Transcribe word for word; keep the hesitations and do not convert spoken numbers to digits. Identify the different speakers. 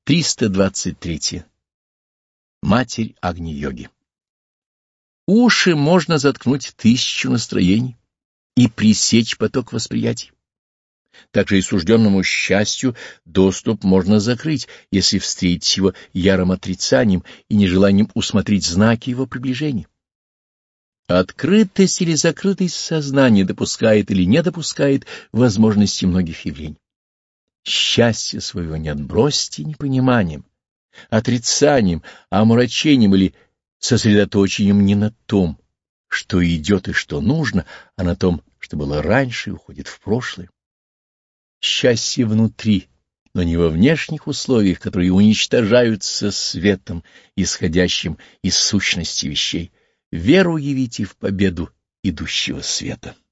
Speaker 1: триста двадцать три. Матерь Агни-йоги. Уши можно заткнуть тысячу настроений и пресечь поток восприятий. Также и сужденному счастью доступ можно закрыть, если встретить его ярым отрицанием и нежеланием усмотреть знаки его приближения. Открытость или закрытость сознания допускает или не допускает возможности многих явлений. Счастье своего не отбросьте непониманием, отрицанием, омрачением или сосредоточением не на том, что идет и что нужно, а на том, что было раньше и уходит в прошлое. Счастье внутри, но не во внешних условиях, которые уничтожаются светом, исходящим из сущности вещей. Веру явите в победу идущего света.